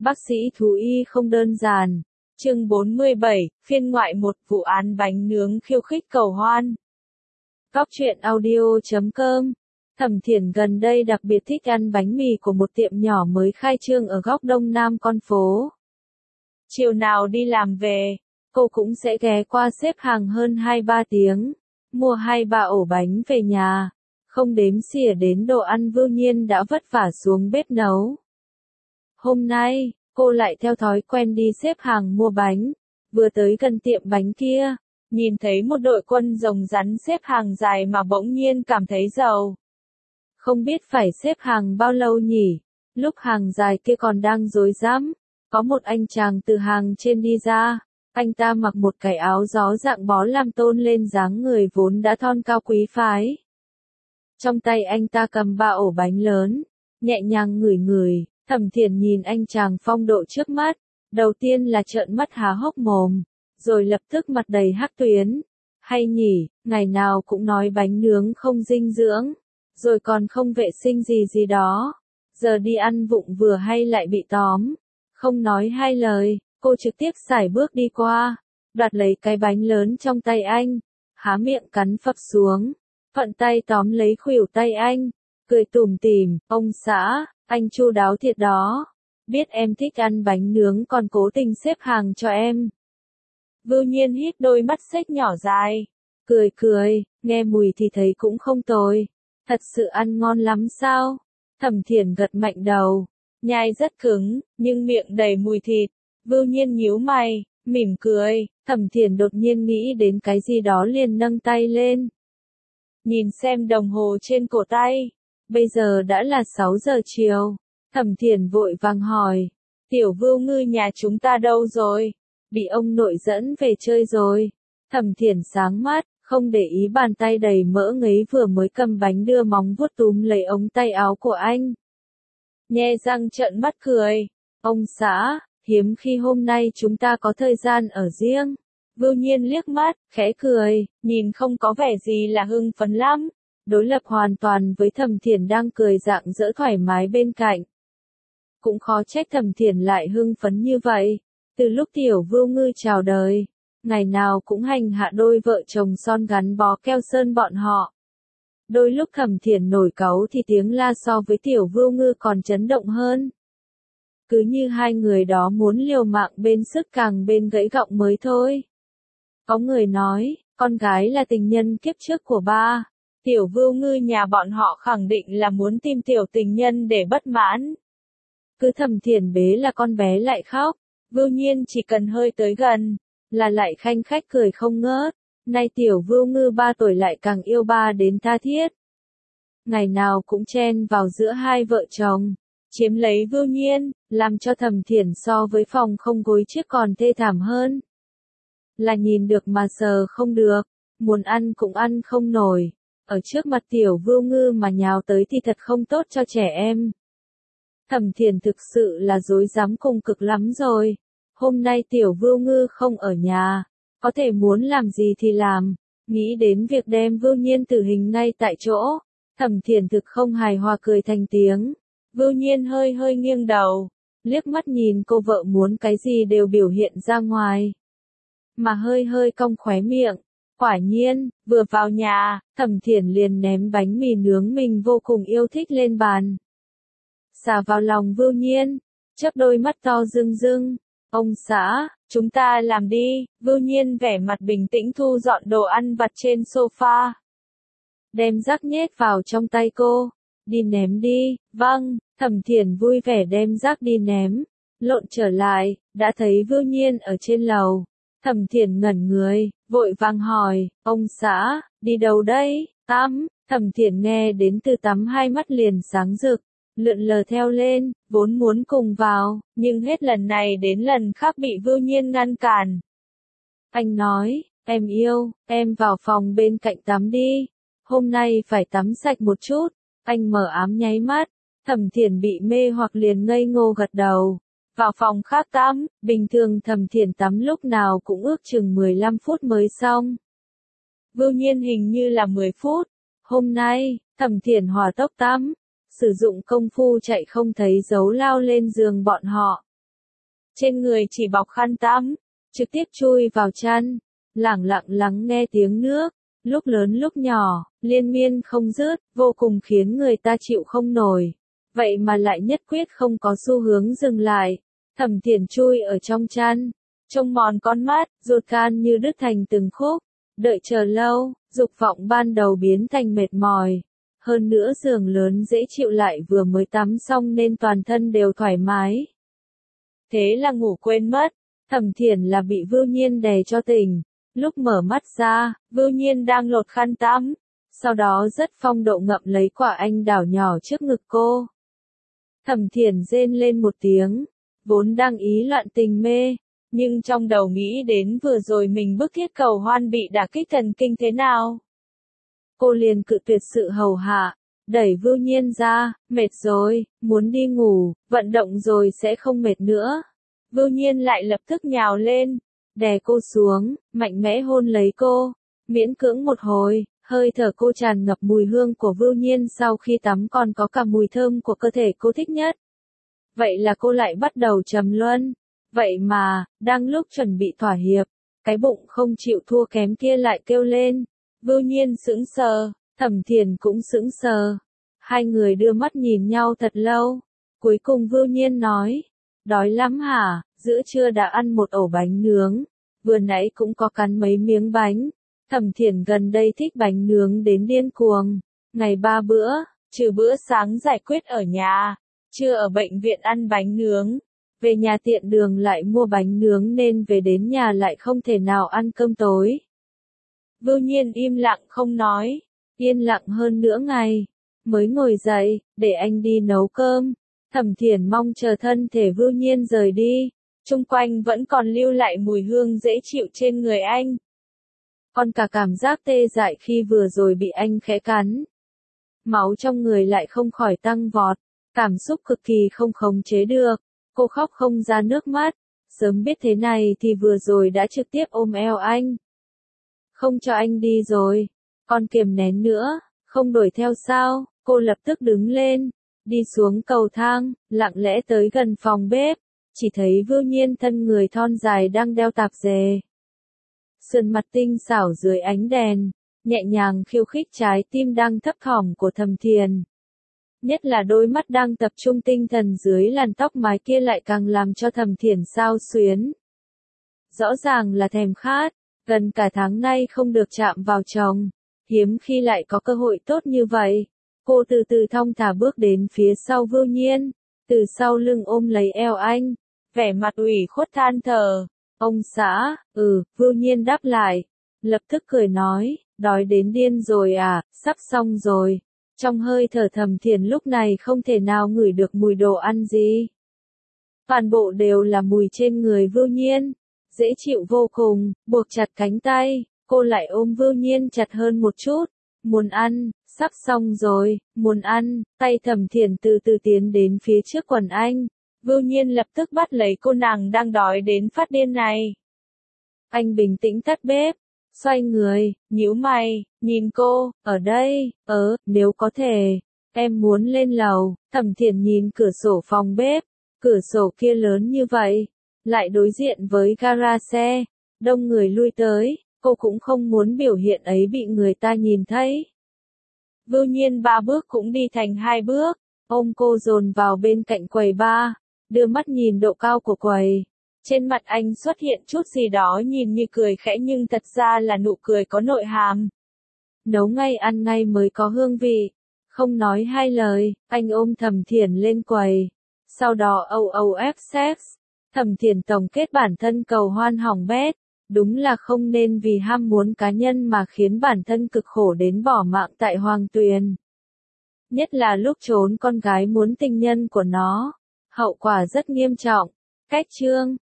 Bác sĩ thú y không đơn giản. Chương 47, phiên ngoại 1, vụ án bánh nướng khiêu khích cầu hoan. Góc truyện audio.com. Thẩm Thiển gần đây đặc biệt thích ăn bánh mì của một tiệm nhỏ mới khai trương ở góc đông nam con phố. Chiều nào đi làm về, cô cũng sẽ ghé qua xếp hàng hơn 2-3 tiếng, mua 2-3 ổ bánh về nhà, không đếm xỉa đến đồ ăn Vưu Nhiên đã vất vả xuống bếp nấu. Hôm nay, cô lại theo thói quen đi xếp hàng mua bánh, vừa tới gần tiệm bánh kia, nhìn thấy một đội quân rồng rắn xếp hàng dài mà bỗng nhiên cảm thấy giàu. Không biết phải xếp hàng bao lâu nhỉ, lúc hàng dài kia còn đang rối rắm, có một anh chàng từ hàng trên đi ra, anh ta mặc một cái áo gió dạng bó làm tôn lên dáng người vốn đã thon cao quý phái. Trong tay anh ta cầm 3 ổ bánh lớn, nhẹ nhàng ngửi ngửi. Thẩm Thiển nhìn anh chàng phong độ trước mắt, đầu tiên là trợn mắt há hốc mồm, rồi lập tức mặt đầy hắc tuyến. Hay nhỉ, ngày nào cũng nói bánh nướng không dinh dưỡng, rồi còn không vệ sinh gì đó. Giờ đi ăn vụng vừa hay lại bị tóm. Không nói hai lời, cô trực tiếp sải bước đi qua, đoạt lấy cái bánh lớn trong tay anh, há miệng cắn phập xuống, thuận tay tóm lấy khuỷu tay anh, cười tủm tỉm, ông xã. Anh chu đáo thiệt đó, biết em thích ăn bánh nướng còn cố tình xếp hàng cho em. Vưu Nhiên hít đôi mắt xếch nhỏ dài, cười, nghe mùi thì thấy cũng không tồi, thật sự ăn ngon lắm sao? Thẩm Thiển gật mạnh đầu, nhai rất cứng, nhưng miệng đầy mùi thịt. Vưu Nhiên nhíu mày, mỉm cười, Thẩm Thiển đột nhiên nghĩ đến cái gì đó liền nâng tay lên. Nhìn xem đồng hồ trên cổ tay. Bây giờ đã là 6 giờ chiều. Thẩm Thiển vội vàng hỏi, tiểu Vưu Ngư nhà chúng ta đâu rồi? Bị ông nội dẫn về chơi rồi. Thẩm Thiển sáng mắt, không để ý bàn tay đầy mỡ ngấy vừa mới cầm bánh đưa móng vuốt túm lấy ống tay áo của anh. Nhe răng trợn mắt cười, ông xã, hiếm khi hôm nay chúng ta có thời gian ở riêng. Vưu Nhiên liếc mắt, khẽ cười, nhìn không có vẻ gì là hưng phấn lắm. Đối lập hoàn toàn với Thẩm Thiển đang cười rạng rỡ thoải mái bên cạnh. Cũng khó trách Thẩm Thiển lại hưng phấn như vậy. Từ lúc tiểu Vưu Ngư chào đời, ngày nào cũng hành hạ đôi vợ chồng son gắn bó keo sơn bọn họ. Đôi lúc Thẩm Thiển nổi cáu thì tiếng la so với tiểu Vưu Ngư còn chấn động hơn. Cứ như hai người đó muốn liều mạng bên sức càng bên gãy gọng mới thôi. Có người nói, con gái là tình nhân kiếp trước của ba. Tiểu Vưu Ngư nhà bọn họ khẳng định là muốn tìm tiểu tình nhân để bất mãn. Cứ Thẩm Thiển bế là con bé lại khóc, Vưu Nhiên chỉ cần hơi tới gần, là lại khanh khách cười không ngớt. Nay tiểu Vưu Ngư 3 tuổi lại càng yêu ba đến tha thiết. Ngày nào cũng chen vào giữa hai vợ chồng, chiếm lấy Vưu Nhiên, làm cho Thẩm Thiển so với phòng không gối chiếc còn thê thảm hơn. Là nhìn được mà sờ không được, muốn ăn cũng ăn không nổi. Ở trước mặt tiểu Vưu Ngư mà nhào tới thì thật không tốt cho trẻ em. Thẩm Thiển thực sự là dối dám cùng cực lắm rồi. Hôm nay tiểu Vưu Ngư không ở nhà, có thể muốn làm gì thì làm. Nghĩ đến việc đem Vưu Nhiên tử hình ngay tại chỗ, Thẩm Thiển thực không hài hòa cười thành tiếng. Vưu Nhiên hơi nghiêng đầu, liếc mắt nhìn cô vợ muốn cái gì đều biểu hiện ra ngoài. Mà hơi cong khóe miệng. Quả nhiên, vừa vào nhà, Thẩm Thiển liền ném bánh mì nướng mình vô cùng yêu thích lên bàn. Xả vào lòng Vưu Nhiên, chớp đôi mắt to rưng. Ông xã, chúng ta làm đi. Vưu Nhiên vẻ mặt bình tĩnh thu dọn đồ ăn vặt trên sofa. Đem rác nhét vào trong tay cô. Đi ném đi. Vâng, Thẩm Thiển vui vẻ đem rác đi ném. Lộn trở lại, đã thấy Vưu Nhiên ở trên lầu. Thẩm Thiển ngẩn người, vội vàng hỏi, ông xã, đi đâu đây? Tắm. Thẩm Thiển nghe đến từ tắm hai mắt liền sáng rực, lượn lờ theo lên, vốn muốn cùng vào, nhưng hết lần này đến lần khác bị Vưu Nhiên ngăn cản. Anh nói, em yêu, em vào phòng bên cạnh tắm đi, hôm nay phải tắm sạch một chút. Anh mở ám nháy mắt, Thẩm Thiển bị mê hoặc liền ngây ngô gật đầu. Vào phòng khác tắm, bình thường Thẩm Thiển tắm lúc nào cũng ước chừng 15 phút mới xong. Vưu Nhiên hình như là 10 phút. Hôm nay, Thẩm Thiển hỏa tốc tắm, sử dụng công phu chạy không thấy dấu lao lên giường bọn họ. trên người chỉ bọc khăn tắm, trực tiếp chui vào chăn, lẳng lặng lắng nghe tiếng nước, lúc lớn lúc nhỏ, liên miên không dứt, vô cùng khiến người ta chịu không nổi. Vậy mà lại nhất quyết không có xu hướng dừng lại. Thẩm Thiển chui ở trong chăn, trông mòn con mắt, ruột gan như đứt thành từng khúc, đợi chờ lâu, dục vọng ban đầu biến thành mệt mỏi. Hơn nữa giường lớn dễ chịu lại vừa mới tắm xong nên toàn thân đều thoải mái. Thế là ngủ quên mất, Thẩm Thiển là bị Vưu Nhiên đè cho tỉnh. Lúc mở mắt ra, Vưu Nhiên đang lột khăn tắm, sau đó rất phong độ ngậm lấy quả anh đào nhỏ trước ngực cô. Thẩm Thiển rên lên một tiếng, vốn đang ý loạn tình mê, nhưng trong đầu nghĩ đến vừa rồi mình bức thiết cầu hoan bị đả kích thần kinh thế nào. Cô liền cự tuyệt sự hầu hạ, đẩy Vưu Nhiên ra, mệt rồi, muốn đi ngủ, vận động rồi sẽ không mệt nữa. Vưu Nhiên lại lập tức nhào lên, đè cô xuống, mạnh mẽ hôn lấy cô, miễn cưỡng một hồi, hơi thở cô tràn ngập mùi hương của Vưu Nhiên sau khi tắm còn có cả mùi thơm của cơ thể cô thích nhất. Vậy là cô lại bắt đầu trầm luân. Vậy mà, đang lúc chuẩn bị thỏa hiệp, cái bụng không chịu thua kém kia lại kêu lên. Vưu Nhiên sững sờ, Thẩm Thiển cũng sững sờ. Hai người đưa mắt nhìn nhau thật lâu. Cuối cùng Vưu Nhiên nói, đói lắm hả, giữa trưa đã ăn một ổ bánh nướng, vừa nãy cũng có cắn mấy miếng bánh. Thẩm Thiển gần đây thích bánh nướng đến điên cuồng, ngày 3 bữa, trừ bữa sáng giải quyết ở nhà, trưa ở bệnh viện ăn bánh nướng, về nhà tiện đường lại mua bánh nướng nên về đến nhà lại không thể nào ăn cơm tối. Vưu Nhiên im lặng không nói, yên lặng hơn nửa ngày, mới ngồi dậy, để anh đi nấu cơm. Thẩm Thiển mong chờ thân thể Vưu Nhiên rời đi, chung quanh vẫn còn lưu lại mùi hương dễ chịu trên người anh. Còn cả cảm giác tê dại khi vừa rồi bị anh khẽ cắn. Máu trong người lại không khỏi tăng vọt, cảm xúc cực kỳ không khống chế được, cô khóc không ra nước mắt, sớm biết thế này thì vừa rồi đã trực tiếp ôm eo anh. Không cho anh đi rồi, còn kiềm nén nữa, không đuổi theo sao, cô lập tức đứng lên, đi xuống cầu thang, lặng lẽ tới gần phòng bếp, chỉ thấy Vưu Nhiên thân người thon dài đang đeo tạp dề. Sườn mặt tinh xảo dưới ánh đèn, nhẹ nhàng khiêu khích trái tim đang thấp thỏm của Thẩm Thiển. Nhất là đôi mắt đang tập trung tinh thần dưới làn tóc mái kia lại càng làm cho Thẩm Thiển xao xuyến. Rõ ràng là thèm khát, gần cả tháng nay không được chạm vào chồng, hiếm khi lại có cơ hội tốt như vậy. Cô từ từ thong thả bước đến phía sau Vưu Nhiên, từ sau lưng ôm lấy eo anh, vẻ mặt ủy khuất than thở. Ông xã, Vưu Nhiên đáp lại, lập tức cười nói, đói đến điên rồi à, sắp xong rồi. Trong hơi thở Thẩm Thiển lúc này không thể nào ngửi được mùi đồ ăn gì. Toàn bộ đều là mùi trên người Vưu Nhiên, dễ chịu vô cùng, buộc chặt cánh tay, cô lại ôm Vưu Nhiên chặt hơn một chút. Muốn ăn, sắp xong rồi, muốn ăn, tay Thẩm Thiển từ từ tiến đến phía trước quần anh. Vưu Nhiên lập tức bắt lấy cô nàng đang đói đến phát điên này. Anh bình tĩnh tắt bếp, xoay người, nhíu mày, nhìn cô, ở đây, nếu có thể, em muốn lên lầu. Thẩm Thiển nhìn cửa sổ phòng bếp, cửa sổ kia lớn như vậy, lại đối diện với gara xe, đông người lui tới, cô cũng không muốn biểu hiện ấy bị người ta nhìn thấy. Vưu Nhiên 3 bước cũng đi thành 2 bước, ôm cô dồn vào bên cạnh quầy bar, đưa mắt nhìn độ cao của quầy. Trên mặt anh xuất hiện chút gì đó nhìn như cười khẽ nhưng thật ra là nụ cười có nội hàm. Nấu ngay ăn ngay mới có hương vị. Không nói hai lời, anh ôm Thẩm Thiển lên quầy. Sau đó OOF sex. Thẩm Thiển tổng kết bản thân cầu hoan hỏng bét. Đúng là không nên vì ham muốn cá nhân mà khiến bản thân cực khổ đến bỏ mạng tại Hoàng Tuyền. Nhất là lúc trốn con gái muốn tình nhân của nó. Hậu quả rất nghiêm trọng. Cách chương